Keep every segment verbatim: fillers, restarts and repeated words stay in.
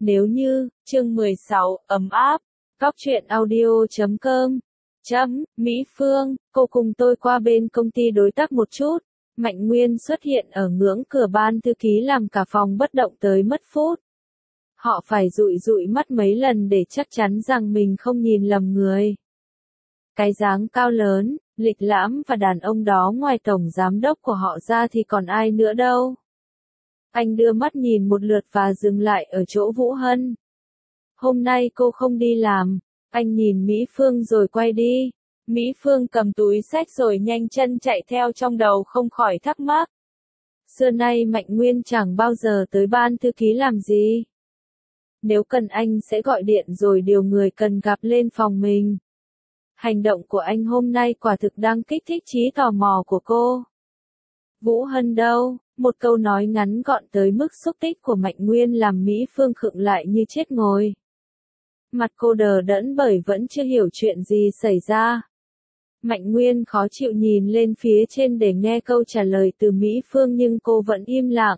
Nếu như, chương mười sáu, ấm áp, góc truyện audio chấm com, chấm, Mỹ Phương, cô cùng tôi qua bên công ty đối tác một chút. Mạnh Nguyên xuất hiện ở ngưỡng cửa ban thư ký làm cả phòng bất động tới mất phút. Họ phải dụi dụi mắt mấy lần để chắc chắn rằng mình không nhìn lầm người. Cái dáng cao lớn, lịch lãm và đàn ông đó ngoài tổng giám đốc của họ ra thì còn ai nữa đâu. Anh đưa mắt nhìn một lượt và dừng lại ở chỗ Vũ Hân. Hôm nay cô không đi làm. Anh nhìn Mỹ Phương rồi quay đi. Mỹ Phương cầm túi xách rồi nhanh chân chạy theo, trong đầu không khỏi thắc mắc. Xưa nay Mạnh Nguyên chẳng bao giờ tới ban thư ký làm gì. Nếu cần anh sẽ gọi điện rồi điều người cần gặp lên phòng mình. Hành động của anh hôm nay quả thực đang kích thích trí tò mò của cô. Vũ Hân đâu? Một câu nói ngắn gọn tới mức xúc tích của Mạnh Nguyên làm Mỹ Phương khựng lại như chết ngồi. Mặt cô đờ đẫn bởi vẫn chưa hiểu chuyện gì xảy ra. Mạnh Nguyên khó chịu nhìn lên phía trên để nghe câu trả lời từ Mỹ Phương nhưng cô vẫn im lặng.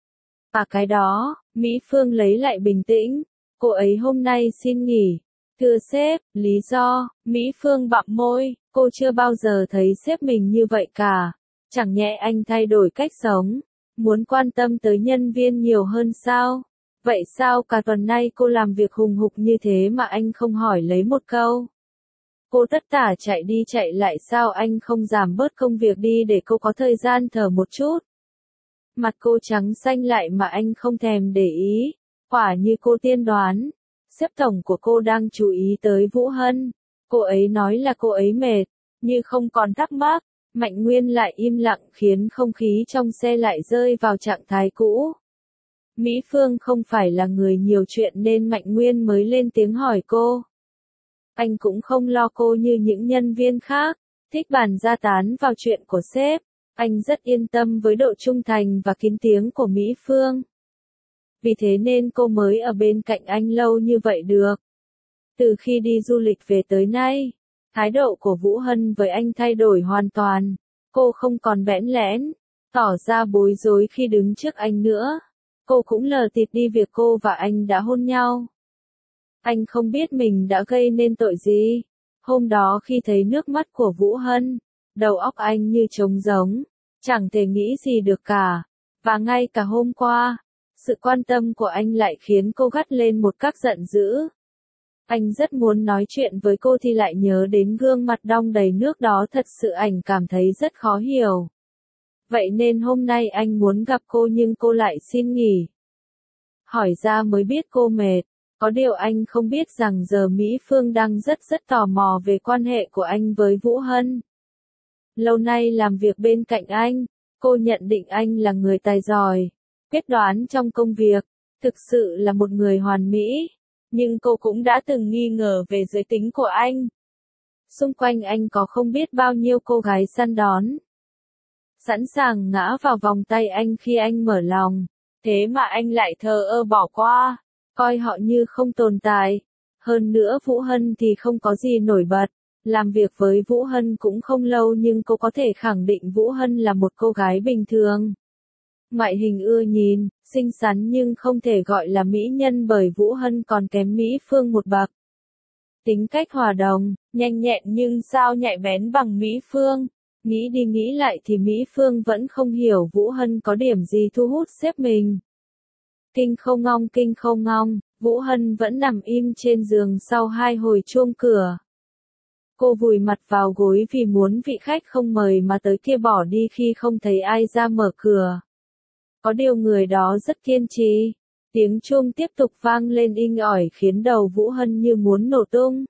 À cái đó, Mỹ Phương lấy lại bình tĩnh. Cô ấy hôm nay xin nghỉ. Thưa sếp, lý do, Mỹ Phương bặm môi, cô chưa bao giờ thấy sếp mình như vậy cả. Chẳng nhẽ anh thay đổi cách sống, muốn quan tâm tới nhân viên nhiều hơn sao? Vậy sao cả tuần nay cô làm việc hùng hục như thế mà anh không hỏi lấy một câu? Cô tất tả chạy đi chạy lại, sao anh không giảm bớt công việc đi để cô có thời gian thở một chút? Mặt cô trắng xanh lại mà anh không thèm để ý. Quả như cô tiên đoán, sếp tổng của cô đang chú ý tới Vũ Hân. Cô ấy nói là cô ấy mệt, như không còn thắc mắc. Mạnh Nguyên lại im lặng khiến không khí trong xe lại rơi vào trạng thái cũ. Mỹ Phương không phải là người nhiều chuyện nên Mạnh Nguyên mới lên tiếng hỏi cô. Anh cũng không lo cô như những nhân viên khác, thích bàn ra tán vào chuyện của sếp. Anh rất yên tâm với độ trung thành và kín tiếng của Mỹ Phương. Vì thế nên cô mới ở bên cạnh anh lâu như vậy được. Từ khi đi du lịch về tới nay, thái độ của Vũ Hân với anh thay đổi hoàn toàn. Cô không còn bẽn lẽn, tỏ ra bối rối khi đứng trước anh nữa. Cô cũng lờ tịt đi việc cô và anh đã hôn nhau. Anh không biết mình đã gây nên tội gì. Hôm đó khi thấy nước mắt của Vũ Hân, đầu óc anh như trống rỗng, chẳng thể nghĩ gì được cả. Và ngay cả hôm qua, sự quan tâm của anh lại khiến cô gắt lên một cách giận dữ. Anh rất muốn nói chuyện với cô thì lại nhớ đến gương mặt đong đầy nước đó, thật sự anh cảm thấy rất khó hiểu. Vậy nên hôm nay anh muốn gặp cô nhưng cô lại xin nghỉ. Hỏi ra mới biết cô mệt. Có điều anh không biết rằng giờ Mỹ Phương đang rất rất tò mò về quan hệ của anh với Vũ Hân. Lâu nay làm việc bên cạnh anh, cô nhận định anh là người tài giỏi, quyết đoán trong công việc, thực sự là một người hoàn mỹ. Nhưng cô cũng đã từng nghi ngờ về giới tính của anh. Xung quanh anh có không biết bao nhiêu cô gái săn đón, sẵn sàng ngã vào vòng tay anh khi anh mở lòng. Thế mà anh lại thờ ơ bỏ qua, coi họ như không tồn tại. Hơn nữa Vũ Hân thì không có gì nổi bật. Làm việc với Vũ Hân cũng không lâu nhưng cô có thể khẳng định Vũ Hân là một cô gái bình thường. Ngoại hình ưa nhìn, xinh xắn nhưng không thể gọi là mỹ nhân bởi Vũ Hân còn kém Mỹ Phương một bậc. Tính cách hòa đồng, nhanh nhẹn nhưng sao nhạy bén bằng Mỹ Phương. Nghĩ đi nghĩ lại thì Mỹ Phương vẫn không hiểu Vũ Hân có điểm gì thu hút sếp mình. Kinh không ngong kinh không ngong, Vũ Hân vẫn nằm im trên giường sau hai hồi chuông cửa. Cô vùi mặt vào gối vì muốn vị khách không mời mà tới kia bỏ đi khi không thấy ai ra mở cửa. Có điều người đó rất kiên trì. Tiếng chuông tiếp tục vang lên inh ỏi khiến đầu Vũ Hân như muốn nổ tung.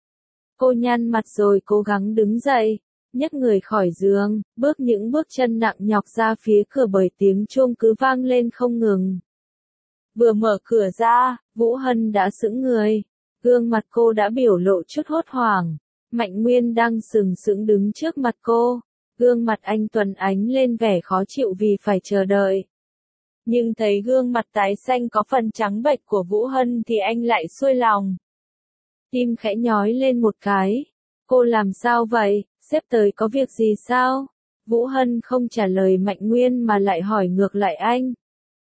Cô nhăn mặt rồi cố gắng đứng dậy, nhấc người khỏi giường, bước những bước chân nặng nhọc ra phía cửa bởi tiếng chuông cứ vang lên không ngừng. Vừa mở cửa ra, Vũ Hân đã sững người. Gương mặt cô đã biểu lộ chút hốt hoảng. Mạnh Nguyên đang sừng sững đứng trước mặt cô. Gương mặt anh tuấn ánh lên vẻ khó chịu vì phải chờ đợi. Nhưng thấy gương mặt tái xanh có phần trắng bệch của Vũ Hân thì anh lại xuôi lòng. Tim khẽ nhói lên một cái. Cô làm sao vậy, sếp tới có việc gì sao? Vũ Hân không trả lời Mạnh Nguyên mà lại hỏi ngược lại anh.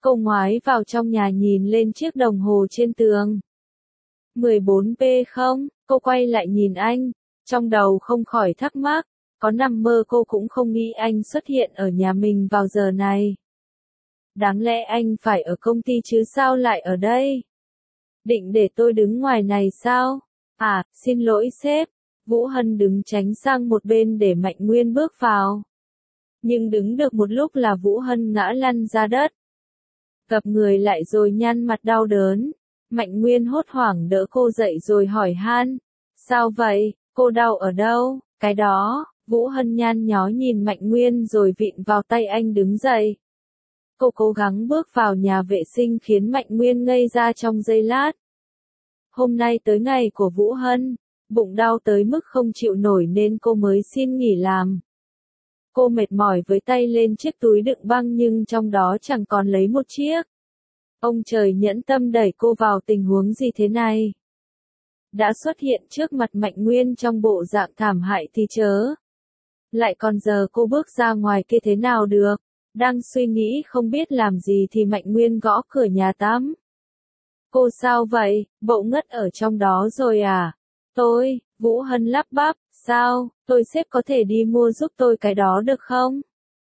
Cô ngoái vào trong nhà nhìn lên chiếc đồng hồ trên tường. mười bốn giờ không? Cô quay lại nhìn anh, trong đầu không khỏi thắc mắc, có nằm mơ cô cũng không nghĩ anh xuất hiện ở nhà mình vào giờ này. Đáng lẽ anh phải ở công ty chứ sao lại ở đây? Định để tôi đứng ngoài này sao? À, xin lỗi sếp. Vũ Hân đứng tránh sang một bên để Mạnh Nguyên bước vào. Nhưng đứng được một lúc là Vũ Hân ngã lăn ra đất. Gập người lại rồi nhăn mặt đau đớn. Mạnh Nguyên hốt hoảng đỡ cô dậy rồi hỏi han. Sao vậy, cô đau ở đâu? Cái đó, Vũ Hân nhăn nhó nhìn Mạnh Nguyên rồi vịn vào tay anh đứng dậy. Cô cố gắng bước vào nhà vệ sinh khiến Mạnh Nguyên ngây ra trong giây lát. Hôm nay tới ngày của Vũ Hân, bụng đau tới mức không chịu nổi nên cô mới xin nghỉ làm. Cô mệt mỏi với tay lên chiếc túi đựng băng nhưng trong đó chẳng còn lấy một chiếc. Ông trời nhẫn tâm đẩy cô vào tình huống gì thế này? Đã xuất hiện trước mặt Mạnh Nguyên trong bộ dạng thảm hại thì chớ. Lại còn giờ cô bước ra ngoài kia thế nào được? Đang suy nghĩ không biết làm gì thì Mạnh Nguyên gõ cửa nhà tắm. Cô sao vậy, bộ ngất ở trong đó rồi à? Tôi, Vũ Hân lắp bắp, sao, tôi sếp có thể đi mua giúp tôi cái đó được không?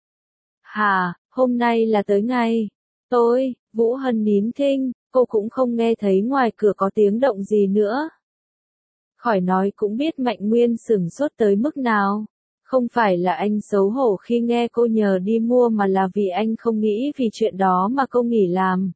Hà, hôm nay là tới ngày. Tôi, Vũ Hân nín thinh, cô cũng không nghe thấy ngoài cửa có tiếng động gì nữa. Khỏi nói cũng biết Mạnh Nguyên sửng sốt tới mức nào. Không phải là anh xấu hổ khi nghe cô nhờ đi mua mà là vì anh không nghĩ vì chuyện đó mà cô nghỉ làm.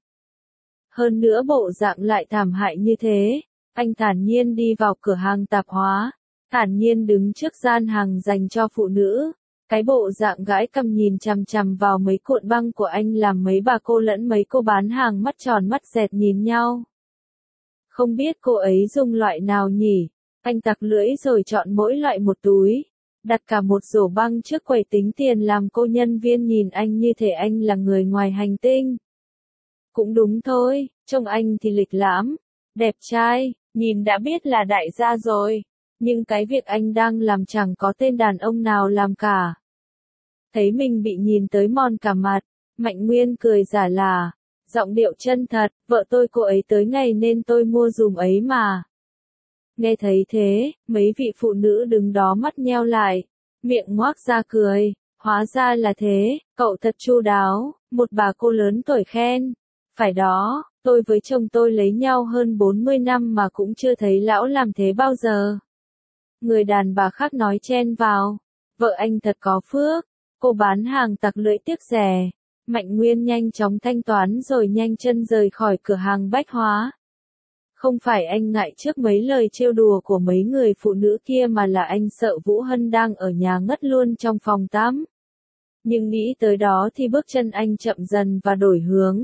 Hơn nữa bộ dạng lại thảm hại như thế, anh thản nhiên đi vào cửa hàng tạp hóa, thản nhiên đứng trước gian hàng dành cho phụ nữ. Cái bộ dạng gãi cằm nhìn chằm chằm vào mấy cuộn băng của anh làm mấy bà cô lẫn mấy cô bán hàng mắt tròn mắt dẹt nhìn nhau. Không biết cô ấy dùng loại nào nhỉ? Anh tặc lưỡi rồi chọn mỗi loại một túi. Đặt cả một rổ băng trước quầy tính tiền làm cô nhân viên nhìn anh như thể anh là người ngoài hành tinh. Cũng đúng thôi, trông anh thì lịch lãm, đẹp trai, nhìn đã biết là đại gia rồi. Nhưng cái việc anh đang làm chẳng có tên đàn ông nào làm cả. Thấy mình bị nhìn tới mòn cả mặt, Mạnh Nguyên cười giả là, giọng điệu chân thật, vợ tôi cô ấy tới ngày nên tôi mua dùm ấy mà. Nghe thấy thế, mấy vị phụ nữ đứng đó mắt nheo lại, miệng ngoác ra cười, hóa ra là thế, cậu thật chu đáo, một bà cô lớn tuổi khen. Phải đó, tôi với chồng tôi lấy nhau hơn bốn mươi năm mà cũng chưa thấy lão làm thế bao giờ. Người đàn bà khác nói chen vào, vợ anh thật có phước, cô bán hàng tặc lưỡi tiếc rẻ. Mạnh Nguyên nhanh chóng thanh toán rồi nhanh chân rời khỏi cửa hàng bách hóa. Không phải anh ngại trước mấy lời trêu đùa của mấy người phụ nữ kia mà là anh sợ Vũ Hân đang ở nhà ngất luôn trong phòng tắm. Nhưng nghĩ tới đó thì bước chân anh chậm dần và đổi hướng.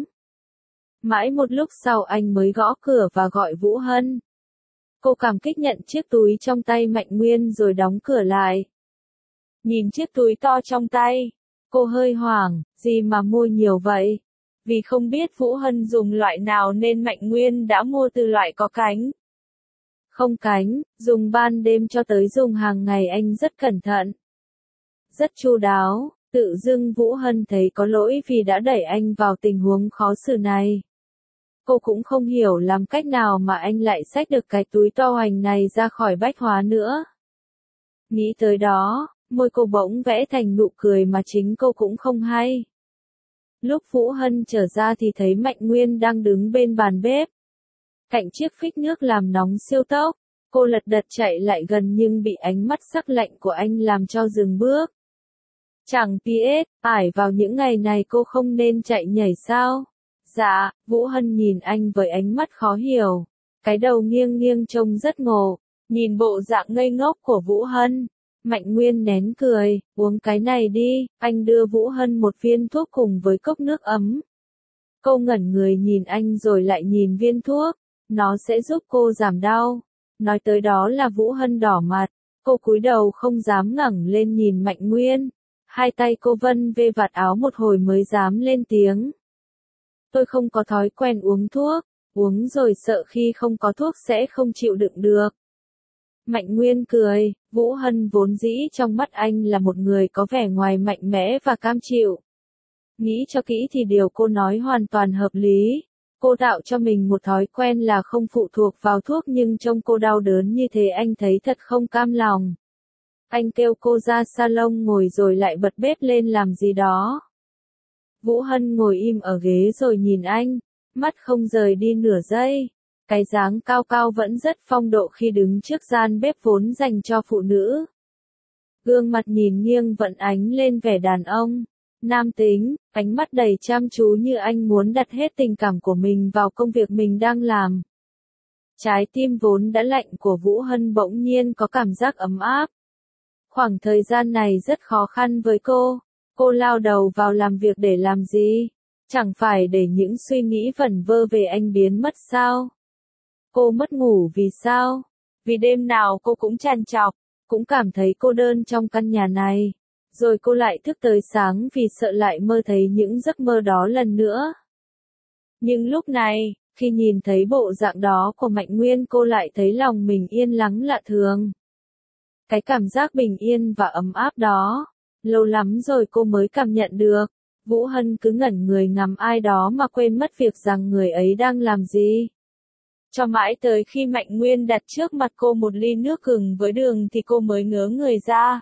Mãi một lúc sau anh mới gõ cửa và gọi Vũ Hân. Cô cảm kích nhận chiếc túi trong tay Mạnh Nguyên rồi đóng cửa lại. Nhìn chiếc túi to trong tay, cô hơi hoảng, gì mà mua nhiều vậy? Vì không biết Vũ Hân dùng loại nào nên Mạnh Nguyên đã mua từ loại có cánh. Không cánh, dùng ban đêm cho tới dùng hàng ngày anh rất cẩn thận. Rất chu đáo, tự dưng Vũ Hân thấy có lỗi vì đã đẩy anh vào tình huống khó xử này. Cô cũng không hiểu làm cách nào mà anh lại xách được cái túi to hoành này ra khỏi bách hóa nữa. Nghĩ tới đó, môi cô bỗng vẽ thành nụ cười mà chính cô cũng không hay. Lúc Vũ Hân trở ra thì thấy Mạnh Nguyên đang đứng bên bàn bếp. Cạnh chiếc phích nước làm nóng siêu tốc, cô lật đật chạy lại gần nhưng bị ánh mắt sắc lạnh của anh làm cho dừng bước. Chẳng biết, ải vào những ngày này cô không nên chạy nhảy sao? Dạ, Vũ Hân nhìn anh với ánh mắt khó hiểu. Cái đầu nghiêng nghiêng trông rất ngộ. Nhìn bộ dạng ngây ngốc của Vũ Hân, Mạnh Nguyên nén cười, uống cái này đi, anh đưa Vũ Hân một viên thuốc cùng với cốc nước ấm. Cô ngẩn người nhìn anh rồi lại nhìn viên thuốc, nó sẽ giúp cô giảm đau. Nói tới đó là Vũ Hân đỏ mặt, cô cúi đầu không dám ngẩng lên nhìn Mạnh Nguyên. Hai tay cô vân vê vạt áo một hồi mới dám lên tiếng. Tôi không có thói quen uống thuốc, uống rồi sợ khi không có thuốc sẽ không chịu đựng được. Mạnh Nguyên cười, Vũ Hân vốn dĩ trong mắt anh là một người có vẻ ngoài mạnh mẽ và cam chịu. Nghĩ cho kỹ thì điều cô nói hoàn toàn hợp lý. Cô tạo cho mình một thói quen là không phụ thuộc vào thuốc nhưng trông cô đau đớn như thế anh thấy thật không cam lòng. Anh kêu cô ra salon ngồi rồi lại bật bếp lên làm gì đó. Vũ Hân ngồi im ở ghế rồi nhìn anh, mắt không rời đi nửa giây. Cái dáng cao cao vẫn rất phong độ khi đứng trước gian bếp vốn dành cho phụ nữ. Gương mặt nhìn nghiêng vẫn ánh lên vẻ đàn ông, nam tính, ánh mắt đầy chăm chú như anh muốn đặt hết tình cảm của mình vào công việc mình đang làm. Trái tim vốn đã lạnh của Vũ Hân bỗng nhiên có cảm giác ấm áp. Khoảng thời gian này rất khó khăn với cô. Cô lao đầu vào làm việc để làm gì? Chẳng phải để những suy nghĩ vẩn vơ về anh biến mất sao? Cô mất ngủ vì sao? Vì đêm nào cô cũng trằn trọc, cũng cảm thấy cô đơn trong căn nhà này. Rồi cô lại thức tới sáng vì sợ lại mơ thấy những giấc mơ đó lần nữa. Nhưng lúc này, khi nhìn thấy bộ dạng đó của Mạnh Nguyên cô lại thấy lòng mình yên lắng lạ thường. Cái cảm giác bình yên và ấm áp đó, lâu lắm rồi cô mới cảm nhận được. Vũ Hân cứ ngẩn người ngắm ai đó mà quên mất việc rằng người ấy đang làm gì. Cho mãi tới khi Mạnh Nguyên đặt trước mặt cô một ly nước gừng với đường thì cô mới ngớ người ra.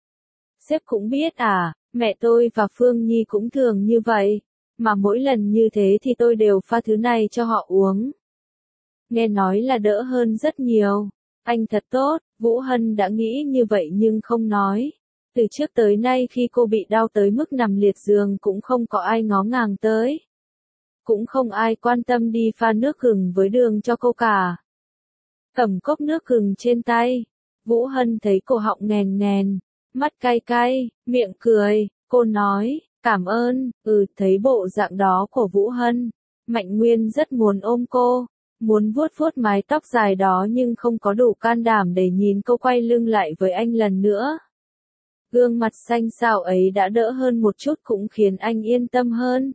Sếp cũng biết à, mẹ tôi và Phương Nhi cũng thường như vậy, mà mỗi lần như thế thì tôi đều pha thứ này cho họ uống. Nghe nói là đỡ hơn rất nhiều. Anh thật tốt, Vũ Hân đã nghĩ như vậy nhưng không nói. Từ trước tới nay khi cô bị đau tới mức nằm liệt giường cũng không có ai ngó ngàng tới. Cũng không ai quan tâm đi pha nước gừng với đường cho cô cả. Cầm cốc nước gừng trên tay, Vũ Hân thấy cổ họng nghèn nghèn, mắt cay cay, miệng cười, cô nói, cảm ơn, ừ, thấy bộ dạng đó của Vũ Hân. Mạnh Nguyên rất muốn ôm cô, muốn vuốt vuốt mái tóc dài đó nhưng không có đủ can đảm để nhìn cô quay lưng lại với anh lần nữa. Gương mặt xanh xao ấy đã đỡ hơn một chút cũng khiến anh yên tâm hơn.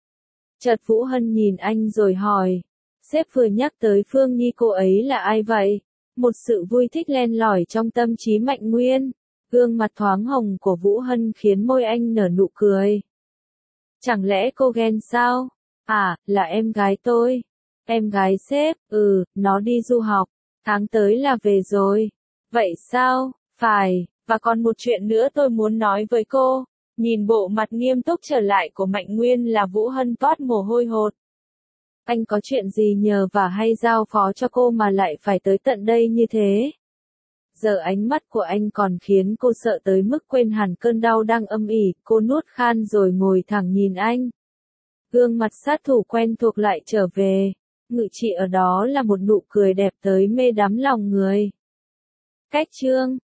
Chợt Vũ Hân nhìn anh rồi hỏi, sếp vừa nhắc tới Phương Nhi cô ấy là ai vậy? Một sự vui thích len lỏi trong tâm trí Mạnh Nguyên. Gương mặt thoáng hồng của Vũ Hân khiến môi anh nở nụ cười. Chẳng lẽ cô ghen sao? À, là em gái tôi. Em gái sếp, ừ, nó đi du học. Tháng tới là về rồi. Vậy sao? Phải, và còn một chuyện nữa tôi muốn nói với cô. Nhìn bộ mặt nghiêm túc trở lại của Mạnh Nguyên là Vũ Hân toát mồ hôi hột. Anh có chuyện gì nhờ và hay giao phó cho cô mà lại phải tới tận đây như thế? Giờ ánh mắt của anh còn khiến cô sợ tới mức quên hẳn cơn đau đang âm ỉ, cô nuốt khan rồi ngồi thẳng nhìn anh. Gương mặt sát thủ quen thuộc lại trở về, ngự trị ở đó là một nụ cười đẹp tới mê đắm lòng người. Cách chương